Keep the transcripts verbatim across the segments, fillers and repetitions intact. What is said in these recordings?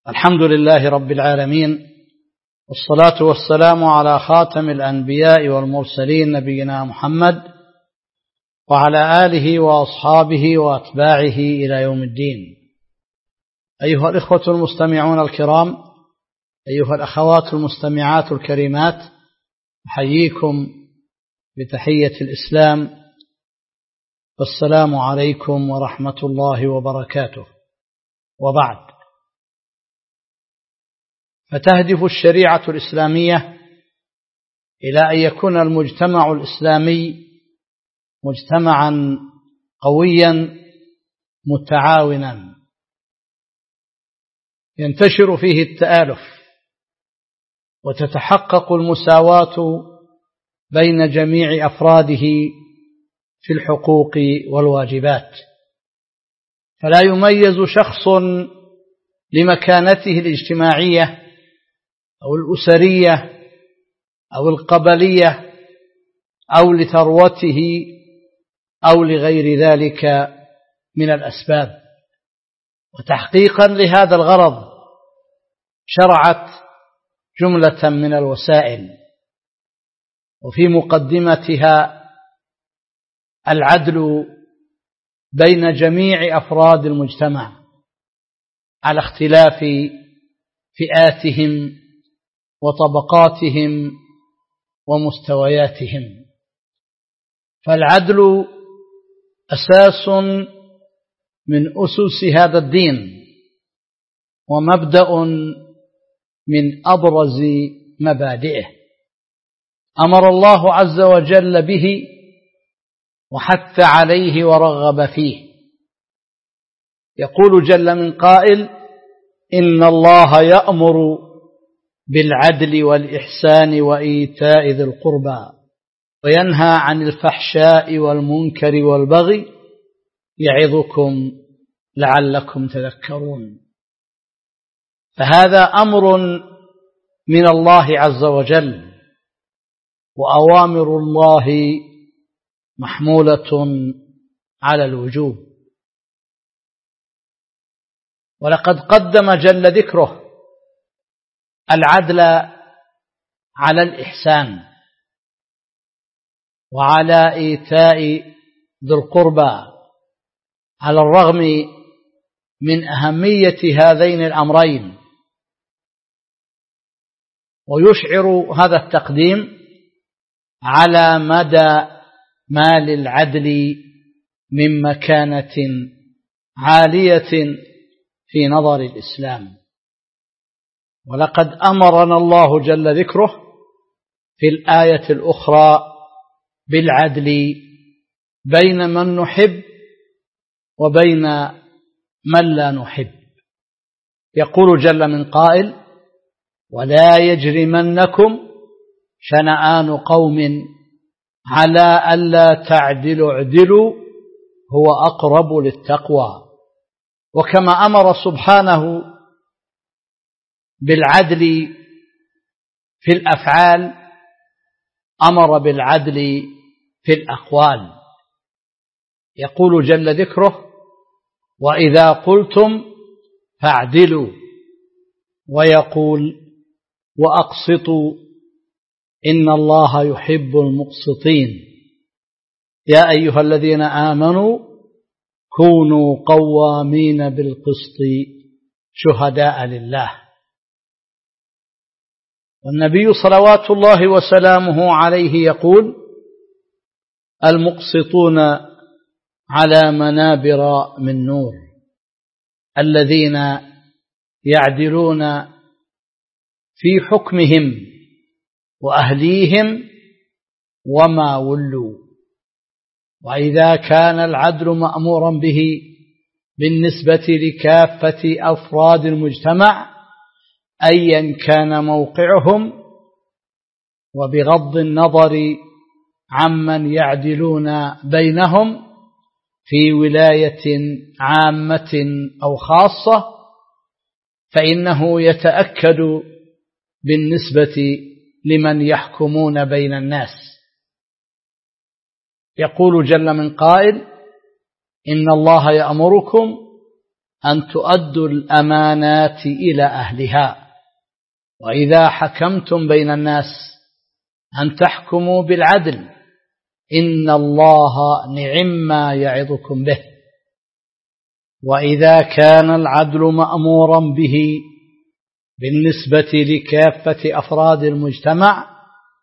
الحمد لله رب العالمين، والصلاة والسلام على خاتم الأنبياء والمرسلين نبينا محمد وعلى آله وأصحابه وأتباعه إلى يوم الدين. أيها الإخوة المستمعون الكرام، أيها الأخوات المستمعات الكريمات، أحييكم بتحية الإسلام، والسلام عليكم ورحمة الله وبركاته. وبعد، فتهدف الشريعة الإسلامية إلى أن يكون المجتمع الإسلامي مجتمعا قويا متعاونا ينتشر فيه التآلف وتتحقق المساواة بين جميع أفراده في الحقوق والواجبات، فلا يميز شخص لمكانته الاجتماعية أو الأسرية أو القبلية أو لثروته أو لغير ذلك من الأسباب. وتحقيقا لهذا الغرض شرعت جملة من الوسائل، وفي مقدمتها العدل بين جميع أفراد المجتمع على اختلاف فئاتهم وطبقاتهم ومستوياتهم. فالعدل أساس من أسس هذا الدين، ومبدأ من أبرز مبادئه، أمر الله عز وجل به وحث عليه ورغب فيه. يقول جل من قائل: إن الله يأمر بالعدل والإحسان وإيتاء ذي القربى وينهى عن الفحشاء والمنكر والبغي يعظكم لعلكم تذكرون. فهذا أمر من الله عز وجل، وأوامر الله محمولة على الوجوب. ولقد قدم جل ذكره العدل على الإحسان وعلى إيتاء ذي القربى، على الرغم من أهمية هذين الأمرين. ويشعر هذا التقديم على مدى ما للعدل من مكانة عالية في نظر الإسلام. ولقد أمرنا الله جل ذكره في الآية الأخرى بالعدل بين من نحب وبين من لا نحب. يقول جل من قائل: ولا يجرمنكم شنآن قوم على ألا تعدلوا اعدلوا هو أقرب للتقوى. وكما أمر سبحانه بالعدل في الأفعال أمر بالعدل في الأقوال. يقول جل ذكره: وإذا قلتم فاعدلوا. ويقول: وأقسطوا إن الله يحب المقسطين. يا أيها الذين آمنوا كونوا قوامين بالقسط شهداء لله. والنبي صلوات الله وسلامه عليه يقول: المقسطون على منابر من نور، الذين يعدلون في حكمهم وأهليهم وما ولوا. وإذا كان العدل مأمورا به بالنسبة لكافة أفراد المجتمع أيا كان موقعهم، وبغض النظر عمن يعدلون بينهم في ولاية عامة أو خاصة، فإنه يتأكد بالنسبة لمن يحكمون بين الناس. يقول جل من قائل: إن الله يأمركم أن تؤدوا الأمانات إلى أهلها، وإذا حكمتم بين الناس أن تحكموا بالعدل، إن الله نعم ما يعظكم به. وإذا كان العدل مأمورا به بالنسبة لكافة أفراد المجتمع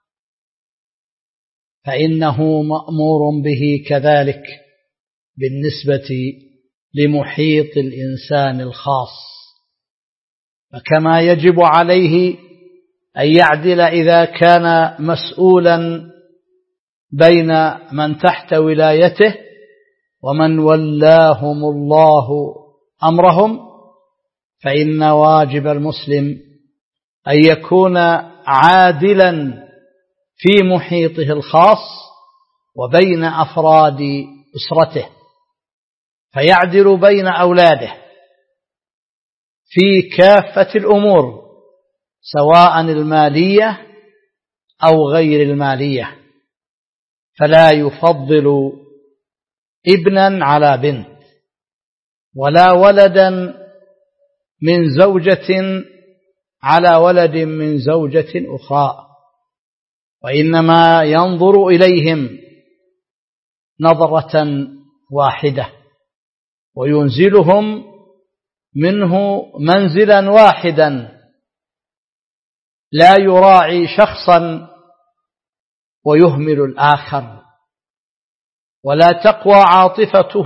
فإنه مأمور به كذلك بالنسبة لمحيط الإنسان الخاص. فكما يجب عليه أن يعدل إذا كان مسؤولا بين من تحت ولايته ومن ولاهم الله أمرهم، فإن واجب المسلم أن يكون عادلا في محيطه الخاص وبين أفراد أسرته، فيعدل بين أولاده في كافة الأمور سواء المالية أو غير المالية، فلا يفضل ابنا على بنت ولا ولدا من زوجة على ولد من زوجة أخرى، وإنما ينظر إليهم نظرة واحدة وينزلهم منه منزلا واحدا، لا يراعي شخصا ويهمل الآخر، ولا تقوى عاطفته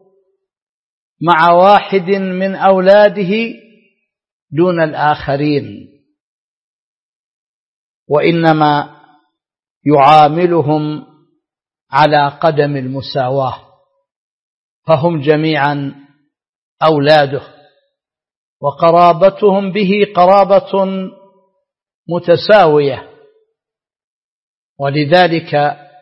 مع واحد من أولاده دون الآخرين، وإنما يعاملهم على قدم المساواة، فهم جميعا أولاده، وقرابتهم به قرابة متساوية. ولذلك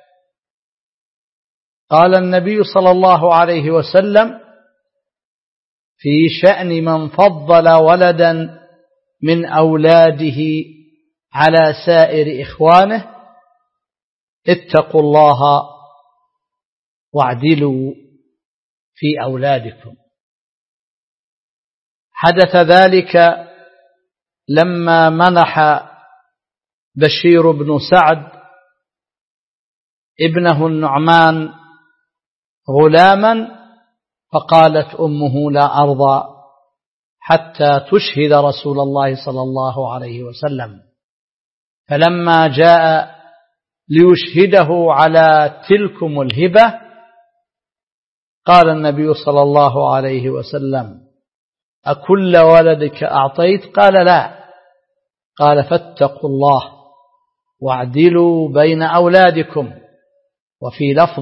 قال النبي صلى الله عليه وسلم في شأن من فضل ولدا من أولاده على سائر إخوانه: اتقوا الله واعدلوا في أولادكم. حدث ذلك لما منح بشير بن سعد ابنه النعمان غلاما، فقالت أمه: لا أرضى حتى تشهد رسول الله صلى الله عليه وسلم. فلما جاء ليشهده على تلكم الهبة قال النبي صلى الله عليه وسلم: أكل ولدك أعطيت؟ قال: لا. قال: فاتقوا الله واعدلوا بين أولادكم. وفي لفظ: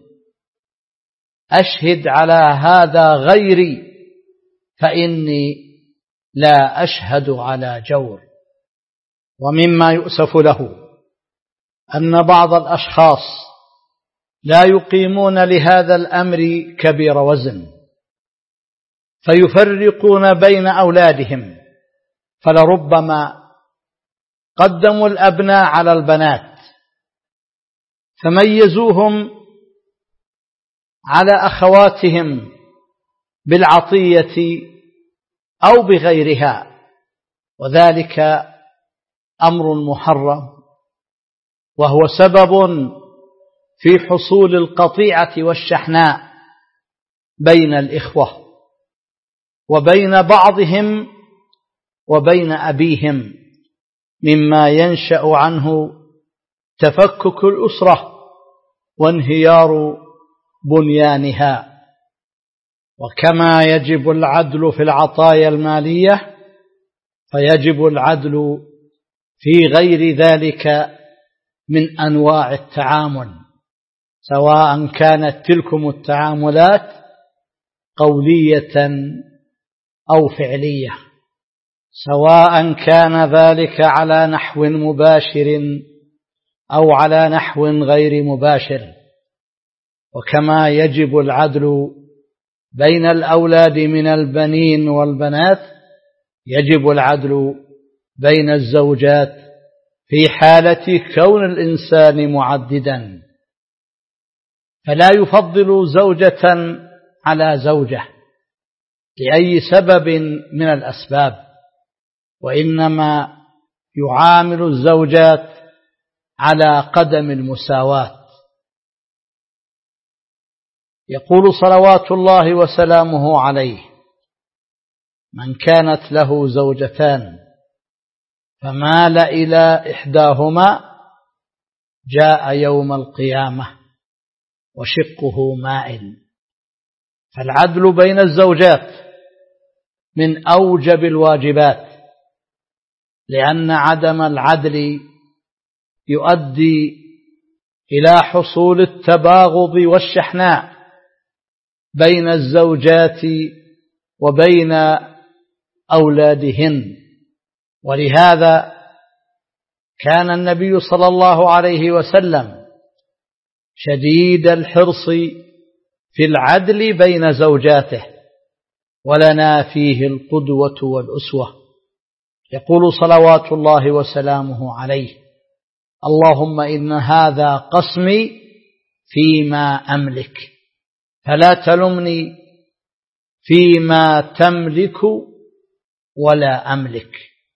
أشهد على هذا غيري فإني لا أشهد على جور. ومما يؤسف له أن بعض الأشخاص لا يقيمون لهذا الأمر كبير وزن، فيفرقون بين أولادهم، فلربما قدموا الأبناء على البنات فميزوهم على أخواتهم بالعطية أو بغيرها، وذلك أمر محرم، وهو سبب في حصول القطيعة والشحناء بين الإخوة وبين بعضهم وبين أبيهم، مما ينشأ عنه تفكك الأسرة وانهيار بنيانها. وكما يجب العدل في العطايا المالية فيجب العدل في غير ذلك من أنواع التعامل، سواء كانت تلكم التعاملات قولية أو فعلية، سواء كان ذلك على نحو مباشر أو على نحو غير مباشر. وكما يجب العدل بين الأولاد من البنين والبنات يجب العدل بين الزوجات في حالة كون الإنسان معددا، فلا يفضل زوجة على زوجة لأي سبب من الأسباب، وإنما يعامل الزوجات على قدم المساواة. يقول صلوات الله وسلامه عليه: من كانت له زوجتان فمال إلى إحداهما جاء يوم القيامة وشقه مائل. فالعدل بين الزوجات من أوجب الواجبات، لأن عدم العدل يؤدي إلى حصول التباغض والشحناء بين الزوجات وبين أولادهن. ولهذا كان النبي صلى الله عليه وسلم شديد الحرص في العدل بين زوجاته، ولنا فيه القدوة والأسوة. يقول صلوات الله وسلامه عليه: اللهم إن هذا قسمي فيما أملك فلا تلمني فيما تملك ولا أملك.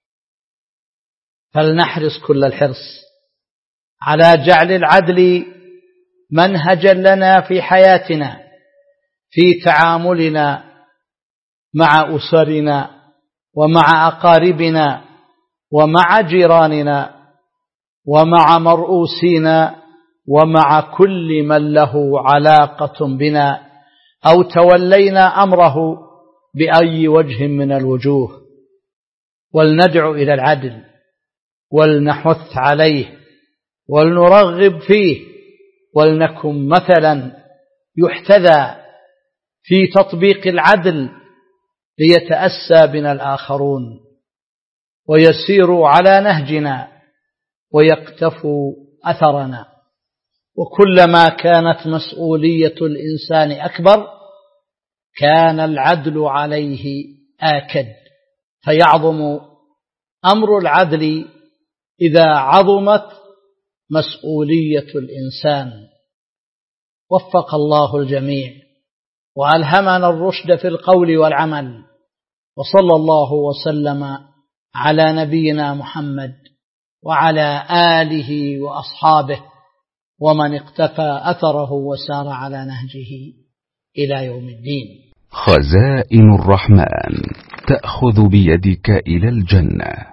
فلنحرص كل الحرص على جعل العدل منهجا لنا في حياتنا، في تعاملنا مع أسرنا ومع أقاربنا ومع جيراننا ومع مرؤوسينا ومع كل من له علاقة بنا أو تولينا أمره بأي وجه من الوجوه. ولندعو إلى العدل ولنحث عليه ولنرغب فيه، ولنكن مثلا يحتذى في تطبيق العدل ليتأسى بنا الآخرون ويسيروا على نهجنا ويقتفوا أثرنا. وكلما كانت مسؤولية الإنسان أكبر كان العدل عليه آكد، فيعظم أمر العدل إذا عظمت مسؤولية الإنسان. وفق الله الجميع وألهمنا الرشد في القول والعمل، وصلى الله وسلم على نبينا محمد وعلى آله وأصحابه ومن اقتفى أثره وسار على نهجه إلى يوم الدين. خزائن الرحمن تأخذ بيدك إلى الجنة.